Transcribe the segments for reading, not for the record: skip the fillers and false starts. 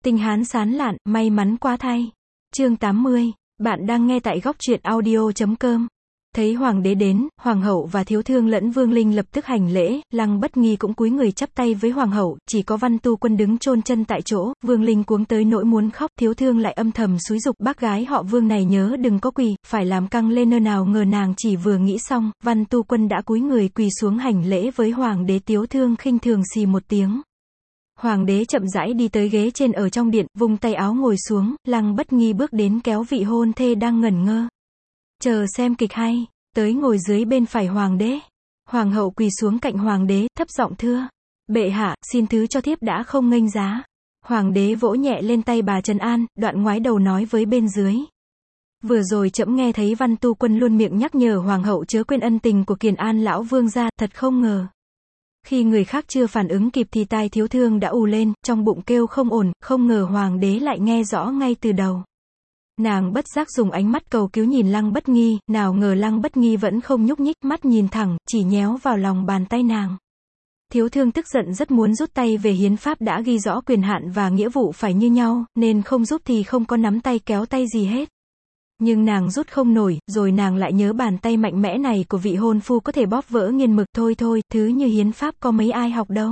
Tinh Hán sán lạn, may mắn quá thay. Chương 80, bạn đang nghe tại góc truyện audio.com. Thấy hoàng đế đến, hoàng hậu và thiếu thương lẫn Vương Linh lập tức hành lễ, Lăng Bất Nghi cũng cúi người chắp tay với hoàng hậu, chỉ có Văn Tu Quân đứng chôn chân tại chỗ, Vương Linh cuống tới nỗi muốn khóc, thiếu thương lại âm thầm xúi giục bác gái họ Vương này nhớ đừng có quỳ, phải làm căng lên nơi nào ngờ nàng chỉ vừa nghĩ xong, Văn Tu Quân đã cúi người quỳ xuống hành lễ với hoàng đế. Thiếu thương khinh thường xì một tiếng. Hoàng đế chậm rãi đi tới ghế trên ở trong điện, vung tay áo ngồi xuống, Lăng Bất Nghi bước đến kéo vị hôn thê đang ngẩn ngơ. Chờ xem kịch hay, tới ngồi dưới bên phải hoàng đế. Hoàng hậu quỳ xuống cạnh hoàng đế, thấp giọng thưa. Bệ hạ, xin thứ cho thiếp đã không nghênh giá. Hoàng đế vỗ nhẹ lên tay bà trấn an, đoạn ngoái đầu nói với bên dưới. Vừa rồi trẫm nghe thấy Văn Tu Quân luôn miệng nhắc nhở hoàng hậu chớ quên ân tình của Kiền An lão vương gia, thật không ngờ. Khi người khác chưa phản ứng kịp thì tai thiếu thương đã ù lên, trong bụng kêu không ổn, không ngờ hoàng đế lại nghe rõ ngay từ đầu. Nàng bất giác dùng ánh mắt cầu cứu nhìn Lăng Bất Nghi, nào ngờ Lăng Bất Nghi vẫn không nhúc nhích, mắt nhìn thẳng, chỉ nhéo vào lòng bàn tay nàng. Thiếu thương tức giận rất muốn rút tay về, hiến pháp đã ghi rõ quyền hạn và nghĩa vụ phải như nhau, nên không giúp thì không có nắm tay kéo tay gì hết. Nhưng nàng rút không nổi, rồi nàng lại nhớ bàn tay mạnh mẽ này của vị hôn phu có thể bóp vỡ nghiền mực. Thôi, thứ như hiến pháp có mấy ai học đâu.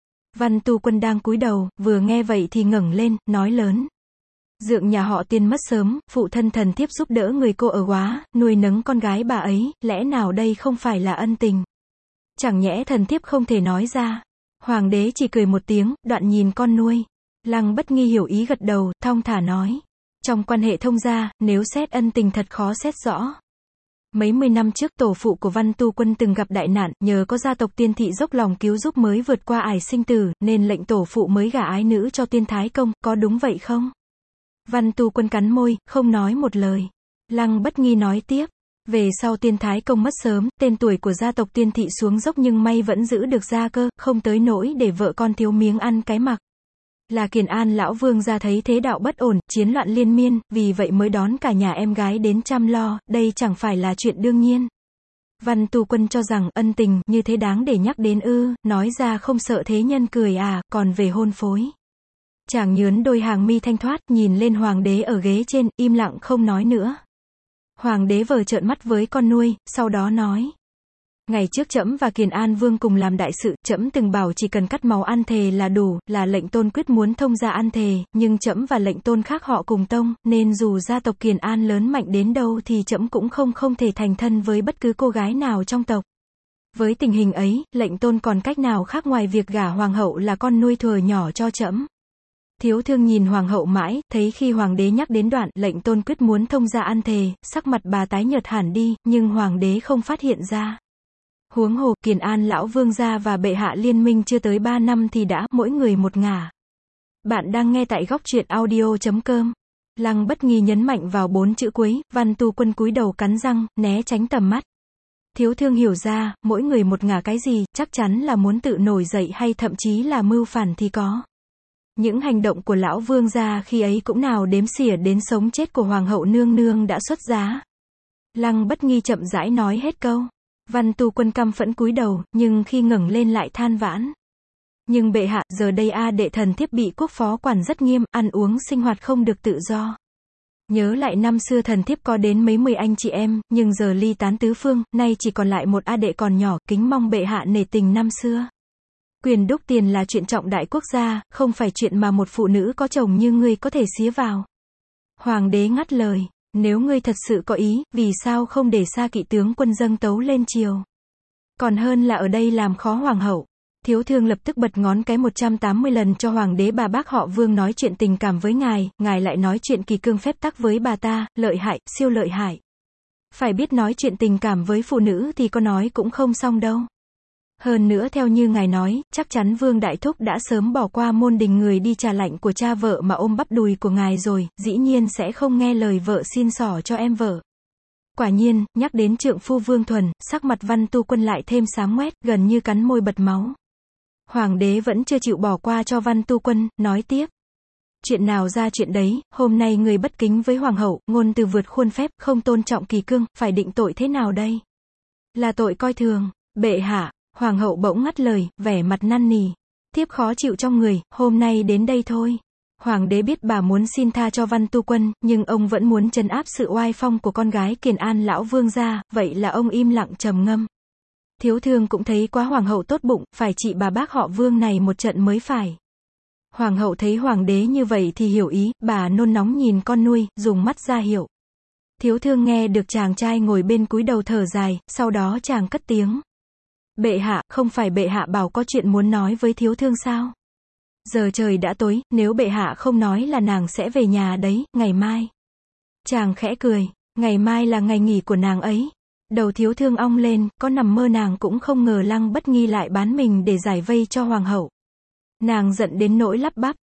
Văn Tu Quân đang cúi đầu, vừa nghe vậy thì ngẩng lên, nói lớn. Dượng nhà họ Tiên mất sớm, phụ thân thần thiếp giúp đỡ người cô ở Góa, nuôi nấng con gái bà ấy, lẽ nào đây không phải là ân tình? Chẳng nhẽ thần thiếp không thể nói ra. Hoàng đế chỉ cười một tiếng, đoạn nhìn con nuôi. Lăng Bất Nghi hiểu ý gật đầu, thong thả nói. Trong quan hệ thông gia, nếu xét ân tình thật khó xét rõ. Mấy mươi năm trước tổ phụ của Văn Tu Quân từng gặp đại nạn, nhờ có gia tộc Tiên thị dốc lòng cứu giúp mới vượt qua ải sinh tử, nên lệnh tổ phụ mới gả ái nữ cho Tiên Thái Công, có đúng vậy không? Văn Tu Quân cắn môi, không nói một lời. Lăng Bất Nghi nói tiếp. Về sau Tiên Thái Công mất sớm, tên tuổi của gia tộc Tiên thị xuống dốc nhưng may vẫn giữ được gia cơ, không tới nỗi để vợ con thiếu miếng ăn cái mặc. Là Kiền An lão vương gia thấy thế đạo bất ổn, chiến loạn liên miên, vì vậy mới đón cả nhà em gái đến chăm lo, đây chẳng phải là chuyện đương nhiên. Văn Tu Quân cho rằng ân tình như thế đáng để nhắc đến ư, nói ra không sợ thế nhân cười à, còn về hôn phối. Chàng nhớn đôi hàng mi thanh thoát, nhìn lên hoàng đế ở ghế trên, im lặng không nói nữa. Hoàng đế vờ trợn mắt với con nuôi, sau đó nói. Ngày trước trẫm và Kiền An Vương cùng làm đại sự, trẫm từng bảo chỉ cần cắt máu ăn thề là đủ, là lệnh tôn quyết muốn thông gia ăn thề, nhưng trẫm và lệnh tôn khác họ cùng tông, nên dù gia tộc Kiền An lớn mạnh đến đâu thì trẫm cũng không thể thành thân với bất cứ cô gái nào trong tộc. Với tình hình ấy, lệnh tôn còn cách nào khác ngoài việc gả hoàng hậu là con nuôi thuở nhỏ cho trẫm. Thiếu thương nhìn hoàng hậu mãi, thấy khi hoàng đế nhắc đến đoạn lệnh tôn quyết muốn thông gia ăn thề, sắc mặt bà tái nhợt hẳn đi, nhưng hoàng đế không phát hiện ra. Huống hồ, Kiền An lão vương gia và bệ hạ liên minh chưa tới 3 năm thì đã, mỗi người một ngả. Bạn đang nghe tại góc truyện audio.com. Lăng Bất Nghi nhấn mạnh vào 4 chữ cuối, Văn Tu Quân cúi đầu cắn răng, né tránh tầm mắt. Thiếu thương hiểu ra, mỗi người một ngả cái gì, chắc chắn là muốn tự nổi dậy hay thậm chí là mưu phản thì có. Những hành động của lão vương gia khi ấy cũng nào đếm xỉa đến sống chết của hoàng hậu nương nương đã xuất giá. Lăng Bất Nghi chậm rãi nói hết câu. Văn Tu Quân căm phẫn cúi đầu, nhưng khi ngẩng lên lại than vãn. Nhưng bệ hạ, giờ đây đệ thần thiếp bị quốc phó quản rất nghiêm, ăn uống sinh hoạt không được tự do. Nhớ lại năm xưa thần thiếp có đến mấy 10 anh chị em, nhưng giờ ly tán tứ phương, nay chỉ còn lại một đệ còn nhỏ, kính mong bệ hạ nể tình năm xưa. Quyền đúc tiền là chuyện trọng đại quốc gia, không phải chuyện mà một phụ nữ có chồng như ngươi có thể xía vào. Hoàng đế ngắt lời. Nếu ngươi thật sự có ý, vì sao không để Sa Kỵ tướng quân dâng tấu lên triều? Còn hơn là ở đây làm khó hoàng hậu. Thiếu thương lập tức bật ngón cái 180 lần cho hoàng đế bà bác họ Vương nói chuyện tình cảm với ngài lại nói chuyện kỳ cương phép tắc với bà ta, lợi hại, siêu lợi hại. Phải biết nói chuyện tình cảm với phụ nữ thì có nói cũng không xong đâu. Hơn nữa theo như ngài nói, chắc chắn Vương Đại Thúc đã sớm bỏ qua môn đình người đi trà lạnh của cha vợ mà ôm bắp đùi của ngài rồi, dĩ nhiên sẽ không nghe lời vợ xin xỏ cho em vợ. Quả nhiên, nhắc đến trượng phu Vương Thuần, sắc mặt Văn Tu Quân lại thêm xám ngoét, gần như cắn môi bật máu. Hoàng đế vẫn chưa chịu bỏ qua cho Văn Tu Quân, nói tiếp. Chuyện nào ra chuyện đấy, hôm nay người bất kính với hoàng hậu, ngôn từ vượt khuôn phép, không tôn trọng kỳ cương, phải định tội thế nào đây? Là tội coi thường, bệ hạ. Hoàng hậu bỗng ngắt lời, vẻ mặt năn nỉ. Thiếp khó chịu trong người, hôm nay đến đây thôi. Hoàng đế biết bà muốn xin tha cho Văn Tu Quân, nhưng ông vẫn muốn trấn áp sự oai phong của con gái Kiền An lão vương gia, vậy là ông im lặng trầm ngâm. Thiếu thương cũng thấy quá hoàng hậu tốt bụng, phải trị bà bác họ Vương này một trận mới phải. Hoàng hậu thấy hoàng đế như vậy thì hiểu ý, bà nôn nóng nhìn con nuôi, dùng mắt ra hiệu. Thiếu thương nghe được chàng trai ngồi bên cúi đầu thở dài, sau đó chàng cất tiếng. Bệ hạ, không phải bệ hạ bảo có chuyện muốn nói với thiếu thương sao? Giờ trời đã tối, nếu bệ hạ không nói là nàng sẽ về nhà đấy, ngày mai. Chàng khẽ cười, ngày mai là ngày nghỉ của nàng ấy. Đầu thiếu thương ong lên, có nằm mơ nàng cũng không ngờ Lăng Bất Nghi lại bán mình để giải vây cho hoàng hậu. Nàng giận đến nỗi lắp bắp.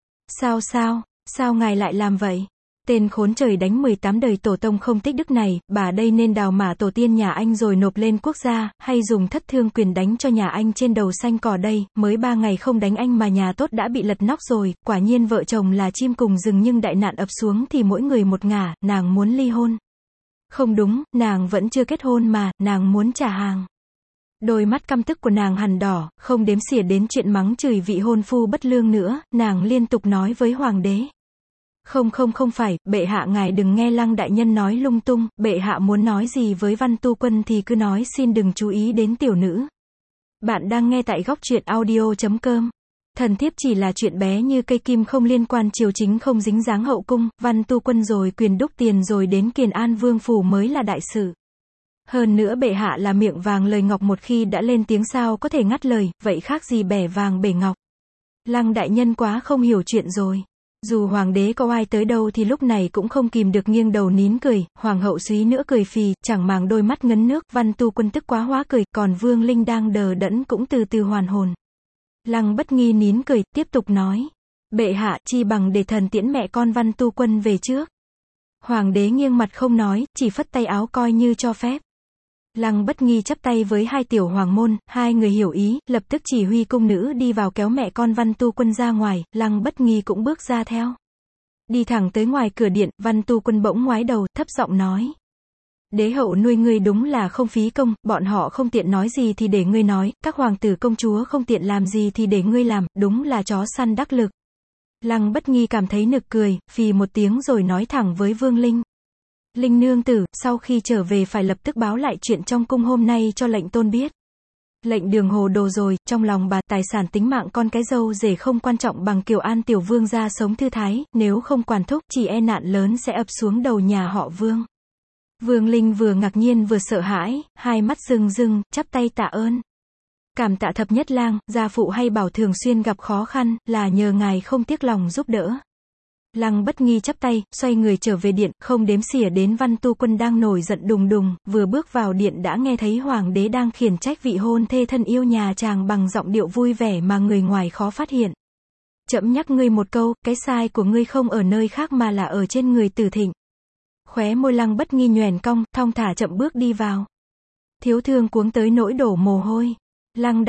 Sao ngài lại làm vậy? Tên khốn trời đánh 18 đời tổ tông không tích đức này, bà đây nên đào mả tổ tiên nhà anh rồi nộp lên quốc gia, hay dùng thất thương quyền đánh cho nhà anh trên đầu xanh cỏ đây, mới 3 ngày không đánh anh mà nhà tốt đã bị lật nóc rồi, quả nhiên vợ chồng là chim cùng rừng nhưng đại nạn ập xuống thì mỗi người một ngả, nàng muốn ly hôn. Không đúng, nàng vẫn chưa kết hôn mà, nàng muốn trả hàng. Đôi mắt căm tức của nàng hằn đỏ, không đếm xỉa đến chuyện mắng chửi vị hôn phu bất lương nữa, nàng liên tục nói với hoàng đế. Không phải, bệ hạ ngài đừng nghe Lăng đại nhân nói lung tung, bệ hạ muốn nói gì với Văn Tu Quân thì cứ nói, xin đừng chú ý đến tiểu nữ. Bạn đang nghe tại góc truyện audio.com. Thần thiếp chỉ là chuyện bé như cây kim không liên quan triều chính không dính dáng hậu cung, Văn Tu Quân rồi quyền đúc tiền rồi đến Kiền An Vương phủ mới là đại sự. Hơn nữa bệ hạ là miệng vàng lời ngọc, một khi đã lên tiếng sao có thể ngắt lời, vậy khác gì bẻ vàng bể ngọc. Lăng đại nhân quá không hiểu chuyện rồi. Dù hoàng đế có ai tới đâu thì lúc này cũng không kìm được nghiêng đầu nín cười, hoàng hậu suý nữa cười phì, chẳng màng đôi mắt ngấn nước, Văn Tu Quân tức quá hóa cười, còn Vương Linh đang đờ đẫn cũng từ từ hoàn hồn. Lăng Bất Nghi nín cười, tiếp tục nói. Bệ hạ, chi bằng để thần tiễn mẹ con Văn Tu Quân về trước. Hoàng đế nghiêng mặt không nói, chỉ phất tay áo coi như cho phép. Lăng Bất Nghi chắp tay với hai tiểu hoàng môn, hai người hiểu ý, lập tức chỉ huy cung nữ đi vào kéo mẹ con Văn Tu Quân ra ngoài, Lăng Bất Nghi cũng bước ra theo. Đi thẳng tới ngoài cửa điện, Văn Tu Quân bỗng ngoái đầu, thấp giọng nói. Đế hậu nuôi ngươi đúng là không phí công, bọn họ không tiện nói gì thì để ngươi nói, các hoàng tử công chúa không tiện làm gì thì để ngươi làm, đúng là chó săn đắc lực. Lăng Bất Nghi cảm thấy nực cười, phì một tiếng rồi nói thẳng với Vương Linh. Linh nương tử, sau khi trở về phải lập tức báo lại chuyện trong cung hôm nay cho lệnh tôn biết. Lệnh Đường hồ đồ rồi, trong lòng bà, tài sản tính mạng con cái dâu rể không quan trọng bằng Kiều An tiểu vương gia sống thư thái, nếu không quản thúc, chỉ e nạn lớn sẽ ập xuống đầu nhà họ Vương. Vương Linh vừa ngạc nhiên vừa sợ hãi, hai mắt rưng rưng, chắp tay tạ ơn. Cảm tạ thập nhất lang, gia phụ hay bảo thường xuyên gặp khó khăn, là nhờ ngài không tiếc lòng giúp đỡ. Lăng Bất Nghi chắp tay, xoay người trở về điện, không đếm xỉa đến Văn Tu Quân đang nổi giận đùng đùng, vừa bước vào điện đã nghe thấy hoàng đế đang khiển trách vị hôn thê thân yêu nhà chàng bằng giọng điệu vui vẻ mà người ngoài khó phát hiện. Trẫm nhắc ngươi một câu, cái sai của ngươi không ở nơi khác mà là ở trên người Tử Thịnh. Khóe môi Lăng Bất Nghi nhoẻn cong, thong thả chậm bước đi vào. Thiếu thương cuống tới nỗi đổ mồ hôi. Lăng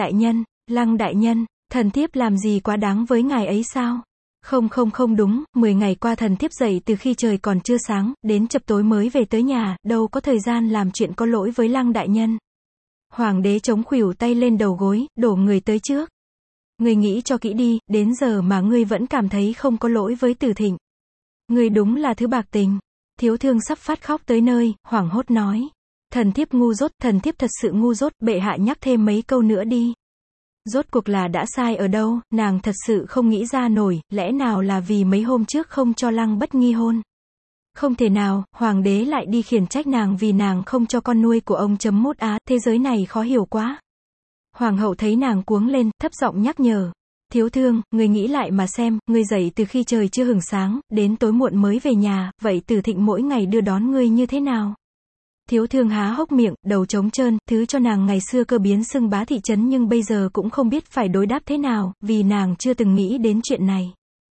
đại nhân, thần thiếp làm gì quá đáng với ngài ấy sao? Không đúng, 10 ngày qua thần thiếp dậy từ khi trời còn chưa sáng, đến chập tối mới về tới nhà, đâu có thời gian làm chuyện có lỗi với Lăng đại nhân. Hoàng đế chống khuỷu tay lên đầu gối, đổ người tới trước. Ngươi nghĩ cho kỹ đi, đến giờ mà ngươi vẫn cảm thấy không có lỗi với Tử Thịnh. Ngươi đúng là thứ bạc tình. Thiếu thương sắp phát khóc tới nơi, hoảng hốt nói. Thần thiếp ngu dốt, thần thiếp thật sự ngu dốt, bệ hạ nhắc thêm mấy câu nữa đi. Rốt cuộc là đã sai ở đâu, nàng thật sự không nghĩ ra nổi, lẽ nào là vì mấy hôm trước không cho Lăng Bất Nghi hôn. Không thể nào, hoàng đế lại đi khiển trách nàng vì nàng không cho con nuôi của ông chấm mút á, thế giới này khó hiểu quá. Hoàng hậu thấy nàng cuống lên, thấp giọng nhắc nhở. Thiếu thương, ngươi nghĩ lại mà xem, ngươi dậy từ khi trời chưa hửng sáng, đến tối muộn mới về nhà, vậy Tử Thịnh mỗi ngày đưa đón ngươi như thế nào? Thiếu thương há hốc miệng, đầu trống trơn, thứ cho nàng ngày xưa cơ biến xưng bá thị trấn nhưng bây giờ cũng không biết phải đối đáp thế nào, vì nàng chưa từng nghĩ đến chuyện này.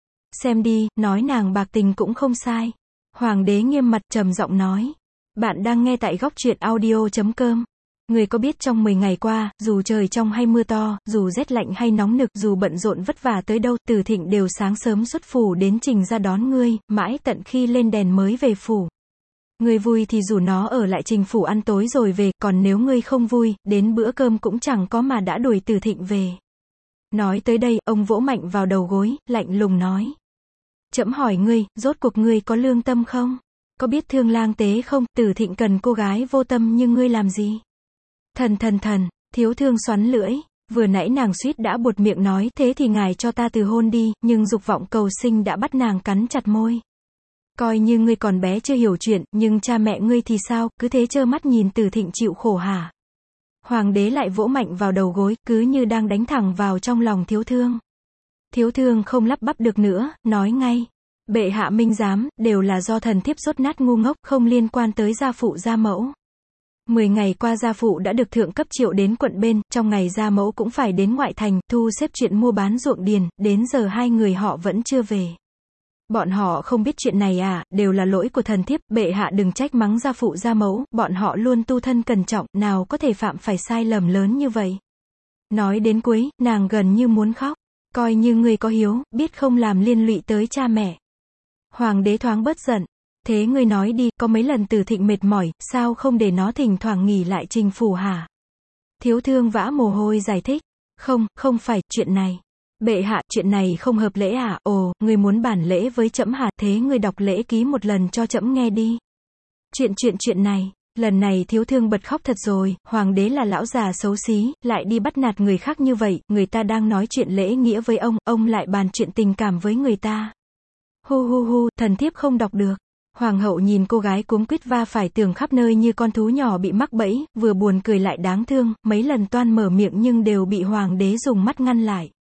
Xem đi, nói nàng bạc tình cũng không sai. Hoàng đế nghiêm mặt trầm giọng nói. Bạn đang nghe tại góc truyện audio.com. Người có biết trong 10 ngày qua, dù trời trong hay mưa to, dù rét lạnh hay nóng nực, dù bận rộn vất vả tới đâu, Tử Thịnh đều sáng sớm xuất phủ đến trình ra đón ngươi, mãi tận khi lên đèn mới về phủ. Ngươi vui thì rủ nó ở lại trình phủ ăn tối rồi về, còn nếu ngươi không vui, đến bữa cơm cũng chẳng có mà đã đuổi Tử Thịnh về. Nói tới đây, ông vỗ mạnh vào đầu gối, lạnh lùng nói. Trẫm hỏi ngươi, rốt cuộc ngươi có lương tâm không? Có biết thương lang tế không? Tử Thịnh cần cô gái vô tâm như ngươi làm gì? Thần, Thiếu Thương xoắn lưỡi. Vừa nãy nàng suýt đã buột miệng nói, thế thì ngài cho ta từ hôn đi, nhưng dục vọng cầu sinh đã bắt nàng cắn chặt môi. Coi như ngươi còn bé chưa hiểu chuyện, nhưng cha mẹ ngươi thì sao, cứ thế trơ mắt nhìn Tử Thịnh chịu khổ hả? Hoàng đế lại vỗ mạnh vào đầu gối, cứ như đang đánh thẳng vào trong lòng Thiếu Thương. Thiếu Thương không lắp bắp được nữa, nói ngay. Bệ hạ minh giám, đều là do thần thiếp dốt nát ngu ngốc, không liên quan tới gia phụ gia mẫu. 10 ngày qua gia phụ đã được thượng cấp triệu đến quận bên, trong ngày gia mẫu cũng phải đến ngoại thành, thu xếp chuyện mua bán ruộng điền, đến giờ hai người họ vẫn chưa về. Bọn họ không biết chuyện này à, đều là lỗi của thần thiếp, bệ hạ đừng trách mắng gia phụ gia mẫu, bọn họ luôn tu thân cẩn trọng, nào có thể phạm phải sai lầm lớn như vậy. Nói đến cuối, nàng gần như muốn khóc, coi như ngươi có hiếu, biết không làm liên lụy tới cha mẹ. Hoàng đế thoáng bớt giận, thế ngươi nói đi, có mấy lần Tử Thịnh mệt mỏi, sao không để nó thỉnh thoảng nghỉ lại trình phủ hả? Thiếu Thương vã mồ hôi giải thích, không phải, chuyện này. Bệ hạ, chuyện này không hợp lễ à? Ồ, ngươi muốn bản lễ với trẫm hả? Thế ngươi đọc lễ ký một lần cho trẫm nghe đi. Chuyện này, lần này Thiếu Thương bật khóc thật rồi, hoàng đế là lão già xấu xí, lại đi bắt nạt người khác như vậy, người ta đang nói chuyện lễ nghĩa với ông lại bàn chuyện tình cảm với người ta. Hu, thần thiếp không đọc được. Hoàng hậu nhìn cô gái cuống quýt va phải tường khắp nơi như con thú nhỏ bị mắc bẫy, vừa buồn cười lại đáng thương, mấy lần toan mở miệng nhưng đều bị hoàng đế dùng mắt ngăn lại.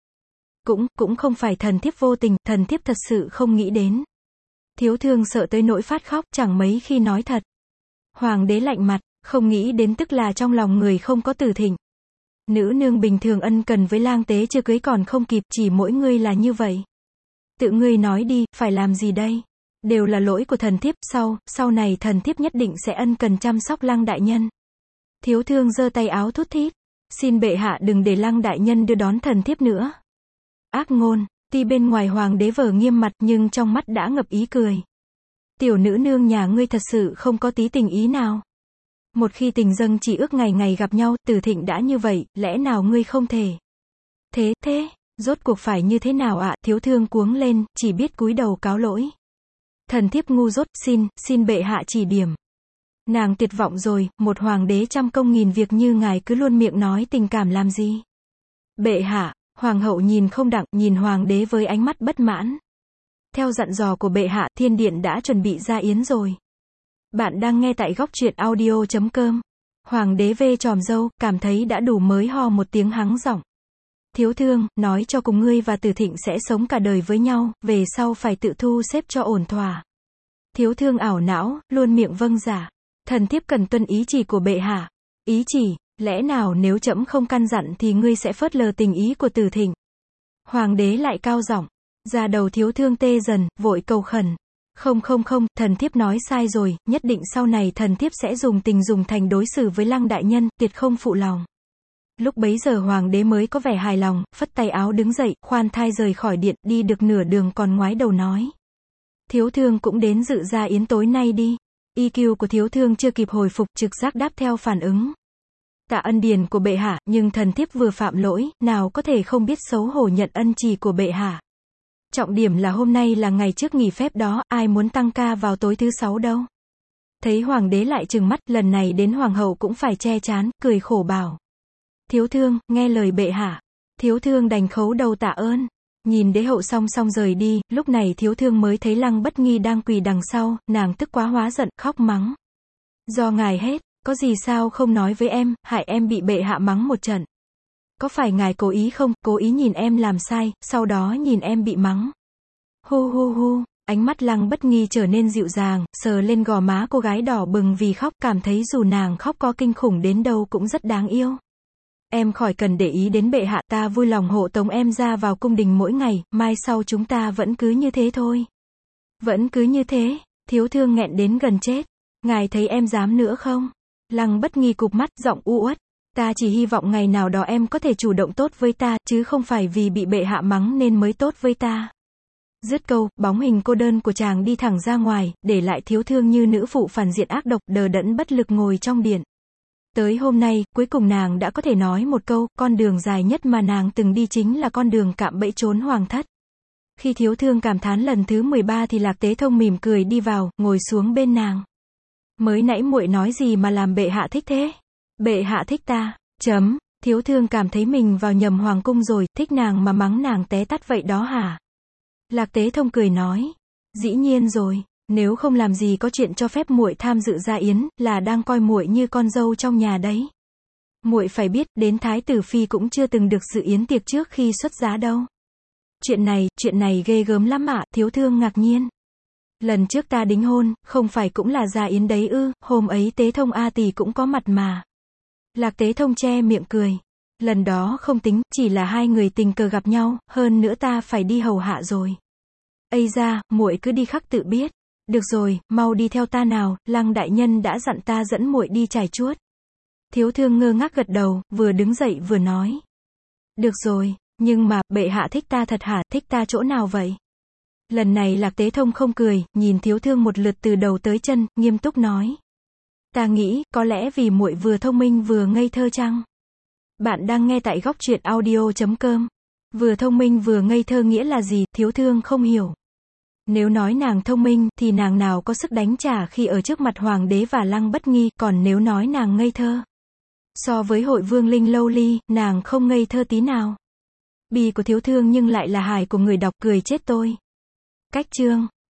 Cũng không phải thần thiếp vô tình, thần thiếp thật sự không nghĩ đến. Thiếu Thương sợ tới nỗi phát khóc, chẳng mấy khi nói thật. Hoàng đế lạnh mặt, không nghĩ đến tức là trong lòng người không có Tử Thịnh. Nữ nương bình thường ân cần với lang tế chưa cưới còn không kịp, chỉ mỗi ngươi là như vậy. Tự ngươi nói đi, phải làm gì đây? Đều là lỗi của thần thiếp, sau này thần thiếp nhất định sẽ ân cần chăm sóc Lăng đại nhân. Thiếu Thương giơ tay áo thút thít, xin bệ hạ đừng để Lăng đại nhân đưa đón thần thiếp nữa. Ác ngôn, tuy bên ngoài hoàng đế vờ nghiêm mặt nhưng trong mắt đã ngập ý cười. Tiểu nữ nương nhà ngươi thật sự không có tí tình ý nào. Một khi tình dâng chỉ ước ngày ngày gặp nhau, Tử Thịnh đã như vậy, lẽ nào ngươi không thể? Thế, rốt cuộc phải như thế nào ạ? Thiếu Thương cuống lên, chỉ biết cúi đầu cáo lỗi. Thần thiếp ngu dốt, xin bệ hạ chỉ điểm. Nàng tuyệt vọng rồi, một hoàng đế trăm công nghìn việc như ngài cứ luôn miệng nói tình cảm làm gì? Bệ hạ, hoàng hậu nhìn không đặng, nhìn hoàng đế với ánh mắt bất mãn. Theo dặn dò của bệ hạ, thiên điện đã chuẩn bị ra yến rồi. Bạn đang nghe tại góc truyện audio.com. Hoàng đế vê chòm râu, cảm thấy đã đủ mới ho một tiếng hắng giọng. Thiếu Thương, nói cho cùng ngươi và Tử Thịnh sẽ sống cả đời với nhau, về sau phải tự thu xếp cho ổn thỏa. Thiếu Thương ảo não, luôn miệng vâng giả. Thần thiếp cần tuân ý chỉ của bệ hạ. Ý chỉ, lẽ nào nếu trẫm không căn dặn thì ngươi sẽ phớt lờ tình ý của Tử Thịnh? Hoàng đế lại cao giọng. Da đầu Thiếu Thương tê dần, vội cầu khẩn. Không, thần thiếp nói sai rồi, nhất định sau này thần thiếp sẽ dùng tình dùng thành đối xử với Lăng đại nhân, tuyệt không phụ lòng. Lúc bấy giờ hoàng đế mới có vẻ hài lòng, phất tay áo đứng dậy, khoan thai rời khỏi điện, đi được nửa đường còn ngoái đầu nói. Thiếu Thương cũng đến dự gia yến tối nay đi. EQ của Thiếu Thương chưa kịp hồi phục, trực giác đáp theo phản ứng. Tạ ân điền của bệ hạ, nhưng thần thiếp vừa phạm lỗi, nào có thể không biết xấu hổ nhận ân trì của bệ hạ. Trọng điểm là hôm nay là ngày trước nghỉ phép đó, ai muốn tăng ca vào tối thứ 6 đâu. Thấy hoàng đế lại trừng mắt, lần này đến hoàng hậu cũng phải che chán, cười khổ bảo. Thiếu Thương, nghe lời bệ hạ. Thiếu Thương đành khấu đầu tạ ơn. Nhìn đế hậu song rời đi, lúc này Thiếu Thương mới thấy Lăng Bất Nghi đang quỳ đằng sau, nàng tức quá hóa giận, khóc mắng. Do ngài hết, có gì sao không nói với em, hại em bị bệ hạ mắng một trận. Có phải ngài cố ý không, cố ý nhìn em làm sai, sau đó nhìn em bị mắng. Hu, ánh mắt Lăng Bất Nghi trở nên dịu dàng, sờ lên gò má cô gái đỏ bừng vì khóc, cảm thấy dù nàng khóc có kinh khủng đến đâu cũng rất đáng yêu. Em khỏi cần để ý đến bệ hạ, ta vui lòng hộ tống em ra vào cung đình mỗi ngày, mai sau chúng ta vẫn cứ như thế thôi. Vẫn cứ như thế, Thiếu Thương nghẹn đến gần chết. Ngài thấy em dám nữa không? Lăng Bất Nghi cụp mắt, giọng u uất. Ta chỉ hy vọng ngày nào đó em có thể chủ động tốt với ta, chứ không phải vì bị bệ hạ mắng nên mới tốt với ta. Dứt câu, bóng hình cô đơn của chàng đi thẳng ra ngoài, để lại Thiếu Thương như nữ phụ phản diện ác độc, đờ đẫn bất lực ngồi trong điện. Tới hôm nay, cuối cùng nàng đã có thể nói một câu, con đường dài nhất mà nàng từng đi chính là con đường cạm bẫy trốn hoàng thất. Khi thiếu thương cảm thán lần thứ 13 thì Lạc Tế Thông mỉm cười đi vào, ngồi xuống bên nàng. Mới nãy muội nói gì mà làm bệ hạ thích thế? Bệ hạ thích ta. Thiếu thương cảm thấy mình vào nhầm hoàng cung rồi, thích nàng mà mắng nàng té tát vậy đó hả? Lạc Tế Thông cười nói. Dĩ nhiên rồi, nếu không làm gì có chuyện cho phép muội tham dự gia yến, là đang coi muội như con dâu trong nhà đấy. Muội phải biết, đến Thái tử Phi cũng chưa từng được dự yến tiệc trước khi xuất giá đâu. Chuyện này ghê gớm lắm ạ, thiếu thương ngạc nhiên. Lần trước ta đính hôn, không phải cũng là gia yến đấy ư, hôm ấy Tế Thông A tỷ cũng có mặt mà. Lạc Tế Thông che miệng cười. Lần đó không tính, chỉ là hai người tình cờ gặp nhau, hơn nữa ta phải đi hầu hạ rồi. Ây da, muội cứ đi khắc tự biết. Được rồi, mau đi theo ta nào, Lăng đại nhân đã dặn ta dẫn muội đi trải chuốt. Thiếu thương ngơ ngác gật đầu, vừa đứng dậy vừa nói. Được rồi, nhưng mà, bệ hạ thích ta thật hả, thích ta chỗ nào vậy? Lần này Lạc Tế Thông không cười, nhìn thiếu thương một lượt từ đầu tới chân, nghiêm túc nói. Ta nghĩ, có lẽ vì muội vừa thông minh vừa ngây thơ chăng? Bạn đang nghe tại Góc Truyện Audio.com. Vừa thông minh vừa ngây thơ nghĩa là gì, thiếu thương không hiểu. Nếu nói nàng thông minh, thì nàng nào có sức đánh trả khi ở trước mặt hoàng đế và Lăng Bất Nghi, còn nếu nói nàng ngây thơ. So với Hội Vương Linh Lâu Ly, nàng không ngây thơ tí nào. Bì của thiếu thương nhưng lại là hài của người đọc, cười chết tôi. Cách chương